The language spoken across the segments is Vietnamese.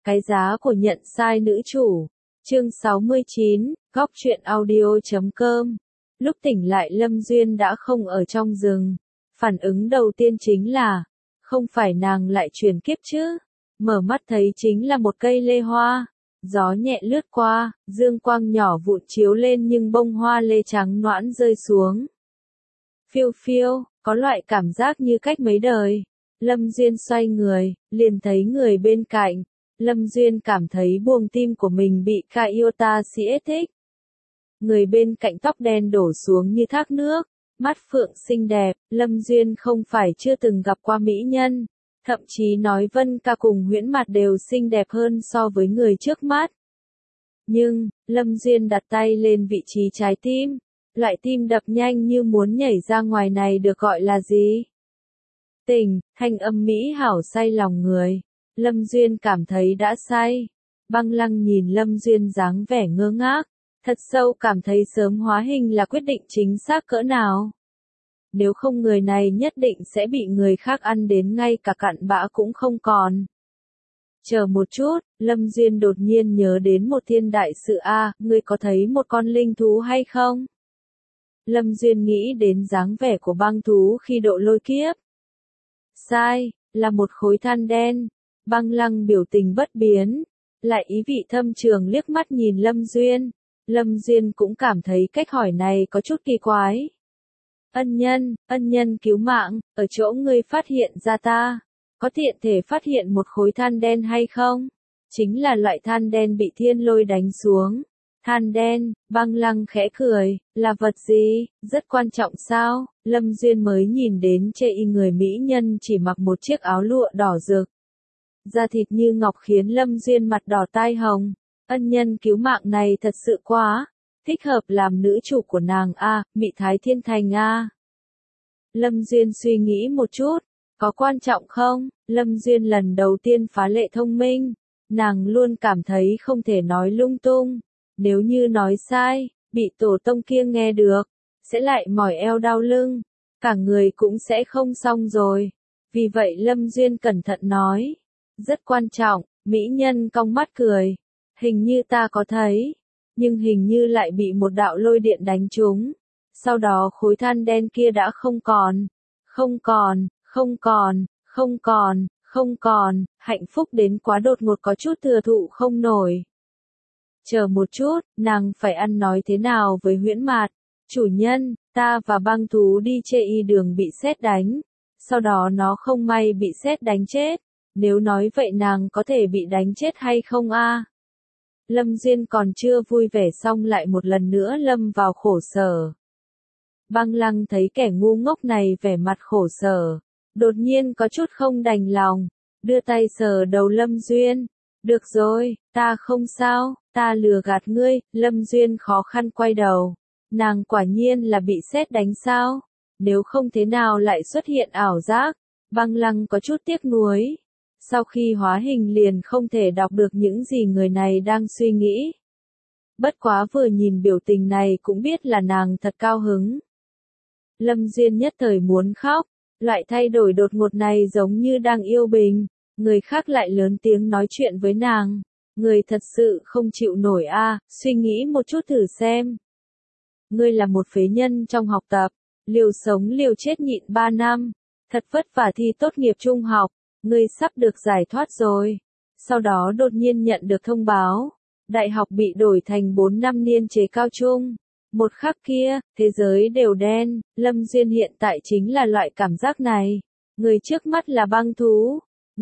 Cái giá của nhận sai nữ chủ. Chương 69, góc truyện audio.com. Lúc tỉnh lại Lâm Duyên đã không ở trong rừng. Phản ứng đầu tiên chính là, không phải nàng lại chuyển kiếp chứ. Mở mắt thấy chính là một cây lê hoa. Gió nhẹ lướt qua, dương quang nhỏ vụn chiếu lên nhưng bông hoa lê trắng nõn rơi xuống. Phiêu phiêu, có loại cảm giác như cách mấy đời. Lâm Duyên xoay người, liền thấy người bên cạnh. Lâm Duyên cảm thấy buồng tim của mình bị Kyota siết thích. Người bên cạnh tóc đen đổ xuống như thác nước, mắt phượng xinh đẹp, Lâm Duyên không phải chưa từng gặp qua mỹ nhân, thậm chí nói Vân Ca cùng Huyễn Mạt đều xinh đẹp hơn so với người trước mắt. Nhưng, Lâm Duyên đặt tay lên vị trí trái tim, loại tim đập nhanh như muốn nhảy ra ngoài này được gọi là gì? Tình, thanh âm mỹ hảo say lòng người. Lâm Duyên cảm thấy đã say. Băng Lăng nhìn Lâm Duyên dáng vẻ ngơ ngác, thật sâu cảm thấy sớm hóa hình là quyết định chính xác cỡ nào. Nếu không người này nhất định sẽ bị người khác ăn đến ngay cả cặn bã cũng không còn. Chờ một chút, Lâm Duyên đột nhiên nhớ đến một thiên đại sự ngươi có thấy một con linh thú hay không? Lâm Duyên nghĩ đến dáng vẻ của băng thú khi độ lôi kiếp. Sai, là một khối than đen. Băng Lăng biểu tình bất biến, lại ý vị thâm trường liếc mắt nhìn Lâm Duyên. Lâm Duyên cũng cảm thấy cách hỏi này có chút kỳ quái. Ân nhân cứu mạng, ở chỗ ngươi phát hiện ra ta, có tiện thể phát hiện một khối than đen hay không? Chính là loại than đen bị thiên lôi đánh xuống. Than đen, Băng Lăng khẽ cười, là vật gì, rất quan trọng sao? Lâm Duyên mới nhìn đến chê y người mỹ nhân chỉ mặc một chiếc áo lụa đỏ rực. Da thịt như ngọc khiến Lâm Duyên mặt đỏ tai hồng. Ân nhân cứu mạng này thật sự quá, thích hợp làm nữ chủ của nàng Mị Thái Thiên Thành Lâm Duyên suy nghĩ một chút, có quan trọng không? Lâm Duyên lần đầu tiên phá lệ thông minh, nàng luôn cảm thấy không thể nói lung tung. Nếu như nói sai, bị tổ tông kia nghe được, sẽ lại mỏi eo đau lưng, cả người cũng sẽ không xong rồi. Vì vậy Lâm Duyên cẩn thận nói, rất quan trọng. Mỹ nhân cong mắt cười, hình như ta có thấy, nhưng hình như lại bị một đạo lôi điện đánh trúng. Sau đó khối than đen kia đã không còn, hạnh phúc đến quá đột ngột có chút thừa thụ không nổi. Chờ một chút, nàng phải ăn nói thế nào với Huyễn Mạt? Chủ nhân, ta và băng thú đi chê y đường bị sét đánh, sau đó nó không may bị sét đánh chết. Nếu nói vậy nàng có thể bị đánh chết hay không Lâm Duyên còn chưa vui vẻ xong lại một lần nữa lâm vào khổ sở. Băng Lăng thấy kẻ ngu ngốc này vẻ mặt khổ sở, đột nhiên có chút không đành lòng, đưa tay sờ đầu Lâm Duyên. Được rồi, ta không sao, ta lừa gạt ngươi. Lâm Duyên khó khăn quay đầu, nàng quả nhiên là bị sét đánh sao? Nếu không thế nào lại xuất hiện ảo giác? Băng Lăng có chút tiếc nuối. Sau khi hóa hình liền không thể đọc được những gì người này đang suy nghĩ. Bất quá vừa nhìn biểu tình này cũng biết là nàng thật cao hứng. Lâm Duyên nhất thời muốn khóc, loại thay đổi đột ngột này giống như đang yêu bình, người khác lại lớn tiếng nói chuyện với nàng. Người thật sự không chịu nổi suy nghĩ một chút thử xem. Ngươi là một phế nhân trong học tập, liều sống liều chết nhịn 3 năm, thật vất vả thi tốt nghiệp trung học. Ngươi sắp được giải thoát rồi. Sau đó đột nhiên nhận được thông báo, đại học bị đổi thành 4 năm niên chế cao trung. Một khắc kia, thế giới đều đen. Lâm Duyên hiện tại chính là loại cảm giác này. Người trước mắt là băng thú.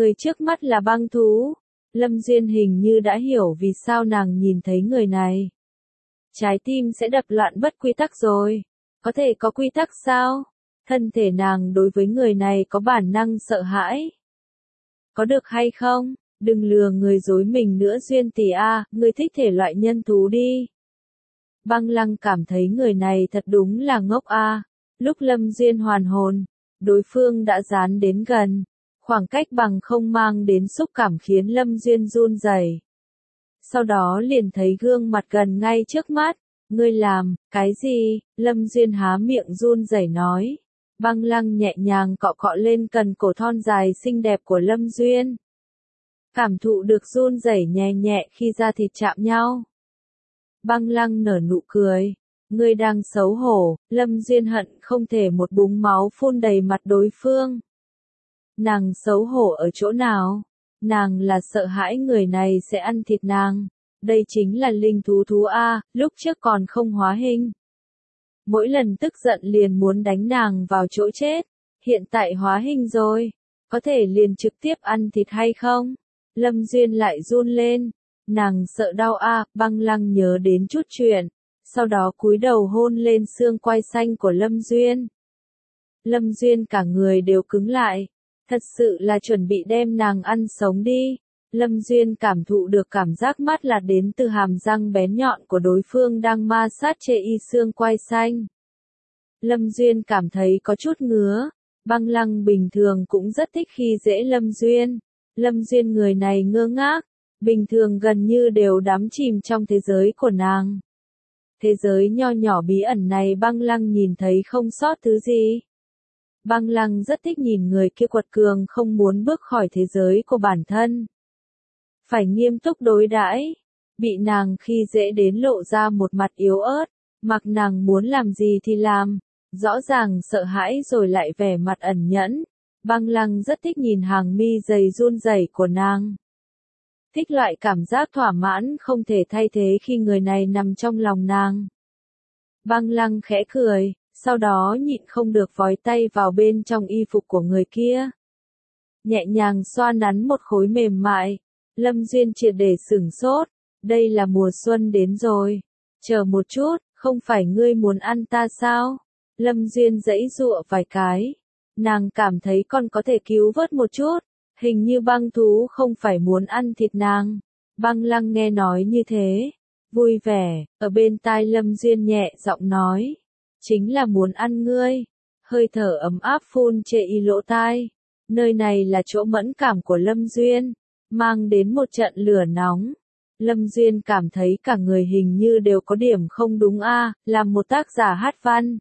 Lâm Duyên hình như đã hiểu vì sao nàng nhìn thấy người này. Trái tim sẽ đập loạn bất quy tắc rồi. Có thể có quy tắc sao? Thân thể nàng đối với người này có bản năng sợ hãi. Có được hay không? Đừng lừa người dối mình nữa Duyên tỷ ngươi thích thể loại nhân thú đi. Băng Lăng cảm thấy người này thật đúng là ngốc Lúc Lâm Duyên hoàn hồn, đối phương đã dán đến gần. Khoảng cách bằng không mang đến xúc cảm khiến Lâm Duyên run rẩy. Sau đó liền thấy gương mặt gần ngay trước mắt. Ngươi làm, cái gì? Lâm Duyên há miệng run rẩy nói. Băng Lăng nhẹ nhàng cọ cọ lên cần cổ thon dài xinh đẹp của Lâm Duyên. cảm thụ được run rẩy nhẹ nhẹ khi da thịt chạm nhau. Băng Lăng nở nụ cười. Ngươi đang xấu hổ, Lâm Duyên hận không thể một búng máu phun đầy mặt đối phương. Nàng xấu hổ ở chỗ nào? Nàng là sợ hãi người này sẽ ăn thịt nàng. Đây chính là linh thú thú A, lúc trước còn không hóa hình. Mỗi lần tức giận liền muốn đánh nàng vào chỗ chết. Hiện tại hóa hình rồi. Có thể liền trực tiếp ăn thịt hay không? Lâm Duyên lại run lên. Nàng sợ đau A, Băng Lăng nhớ đến chút chuyện. Sau đó cúi đầu hôn lên xương quai xanh của Lâm Duyên. Lâm Duyên cả người đều cứng lại. Thật sự là chuẩn bị đem nàng ăn sống đi. Lâm Duyên cảm thụ được cảm giác mát là đến từ hàm răng bén nhọn của đối phương đang ma sát chê y xương quai xanh. Lâm Duyên cảm thấy có chút ngứa. Băng Lăng bình thường cũng rất thích khi dễ Lâm Duyên. Lâm Duyên người này ngơ ngác. Bình thường gần như đều đắm chìm trong thế giới của nàng. Thế giới nho nhỏ bí ẩn này Băng Lăng nhìn thấy không sót thứ gì. Băng Lăng rất thích nhìn người kia quật cường không muốn bước khỏi thế giới của bản thân. Phải nghiêm túc đối đãi. Bị nàng khi dễ đến lộ ra một mặt yếu ớt. Mặc nàng muốn làm gì thì làm. Rõ ràng sợ hãi rồi lại vẻ mặt ẩn nhẫn. Băng Lăng rất thích nhìn hàng mi dày run rẩy của nàng. Thích loại cảm giác thỏa mãn không thể thay thế khi người này nằm trong lòng nàng. Băng Lăng khẽ cười, sau đó nhịn không được vói tay vào bên trong y phục của người kia. Nhẹ nhàng xoa nắn một khối mềm mại. Lâm Duyên triệt để sửng sốt. Đây là mùa xuân đến rồi. Chờ một chút, không phải ngươi muốn ăn ta sao? Lâm Duyên giãy giụa vài cái. Nàng cảm thấy con có thể cứu vớt một chút. Hình như băng thú không phải muốn ăn thịt nàng. Băng Lăng nghe nói như thế. Vui vẻ, ở bên tai Lâm Duyên nhẹ giọng nói. Chính là muốn ăn ngươi. Hơi thở ấm áp phun chệ y lỗ tai. Nơi này là chỗ mẫn cảm của Lâm Duyên. Mang đến một trận lửa nóng. Lâm Duyên cảm thấy cả người hình như đều có điểm không đúng a, làm một tác giả hát văn.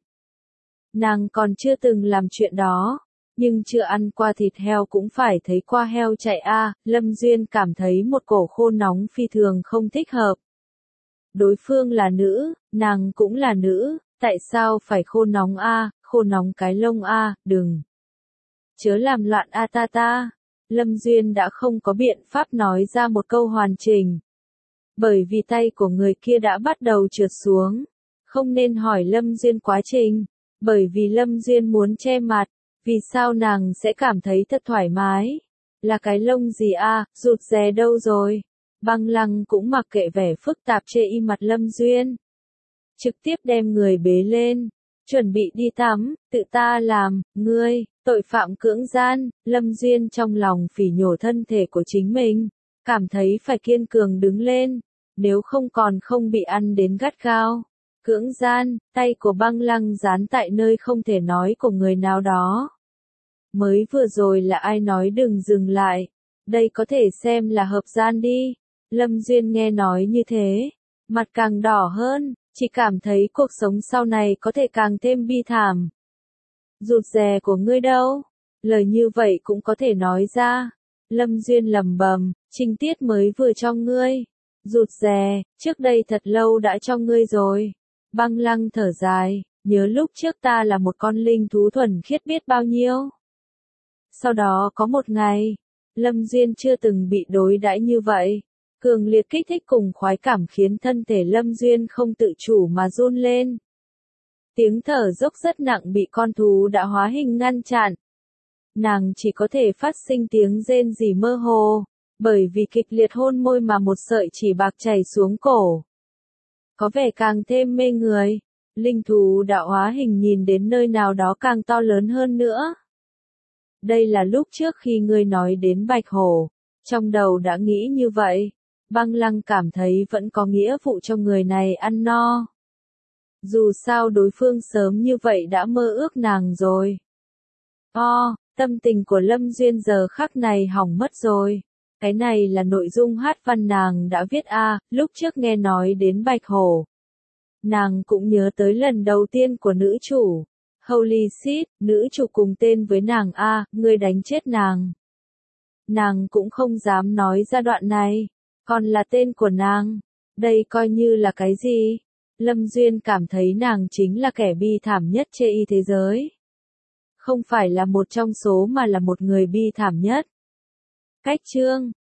Nàng còn chưa từng làm chuyện đó. Nhưng chưa ăn qua thịt heo cũng phải thấy qua heo chạy a. Lâm Duyên cảm thấy một cổ khô nóng phi thường không thích hợp. Đối phương là nữ, nàng cũng là nữ, tại sao phải khô nóng a, khô nóng cái lông a, đừng. Chớ làm loạn a ta ta. Lâm Duyên đã không có biện pháp nói ra một câu hoàn chỉnh. Bởi vì tay của người kia đã bắt đầu trượt xuống. Không nên hỏi Lâm Duyên quá trình. Bởi vì Lâm Duyên muốn che mặt. Vì sao nàng sẽ cảm thấy thật thoải mái? Là cái lông gì a, rụt rè đâu rồi? Băng Lăng cũng mặc kệ vẻ phức tạp chê y mặt Lâm Duyên. Trực tiếp đem người bế lên. Chuẩn bị đi tắm, tự ta làm, ngươi, tội phạm cưỡng gian. Lâm Duyên trong lòng phỉ nhổ thân thể của chính mình. Cảm thấy phải kiên cường đứng lên. Nếu không còn không bị ăn đến gắt gao. Cưỡng gian, tay của Băng Lăng dán tại nơi không thể nói của người nào đó. Mới vừa rồi là ai nói đừng dừng lại. Đây có thể xem là hợp gian đi. Lâm Duyên nghe nói như thế. Mặt càng đỏ hơn, chỉ cảm thấy cuộc sống sau này có thể càng thêm bi thảm. Rụt rè của ngươi đâu? Lời như vậy cũng có thể nói ra. Lâm Duyên lẩm bẩm, trinh tiết mới vừa cho ngươi. Rụt rè, trước đây thật lâu đã cho ngươi rồi. Băng Lăng thở dài, nhớ lúc trước ta là một con linh thú thuần khiết biết bao nhiêu. Sau đó có một ngày, Lâm Duyên chưa từng bị đối đãi như vậy. Cường liệt kích thích cùng khoái cảm khiến thân thể Lâm Duyên không tự chủ mà run lên. Tiếng thở dốc rất nặng bị con thú đã hóa hình ngăn chặn. Nàng chỉ có thể phát sinh tiếng rên rỉ mơ hồ, bởi vì kịch liệt hôn môi mà một sợi chỉ bạc chảy xuống cổ. Có vẻ càng thêm mê người. Linh thú đã hóa hình nhìn đến nơi nào đó càng to lớn hơn nữa. Đây là lúc trước khi ngươi nói đến Bạch Hổ. Trong đầu đã nghĩ như vậy. Băng Lăng cảm thấy vẫn có nghĩa vụ cho người này ăn no. Dù sao đối phương sớm như vậy đã mơ ước nàng rồi. Tâm tình của Lâm Duyên giờ khắc này hỏng mất rồi. Cái này là nội dung hát văn nàng đã viết lúc trước nghe nói đến Bạch Hổ. Nàng cũng nhớ tới lần đầu tiên của nữ chủ. Holy shit, nữ chủ cùng tên với nàng ngươi đánh chết nàng. Nàng cũng không dám nói ra đoạn này, còn là tên của nàng. Đây coi như là cái gì? Lâm Duyên cảm thấy nàng chính là kẻ bi thảm nhất trên thế giới. Không phải là một trong số mà là một người bi thảm nhất. Cách chương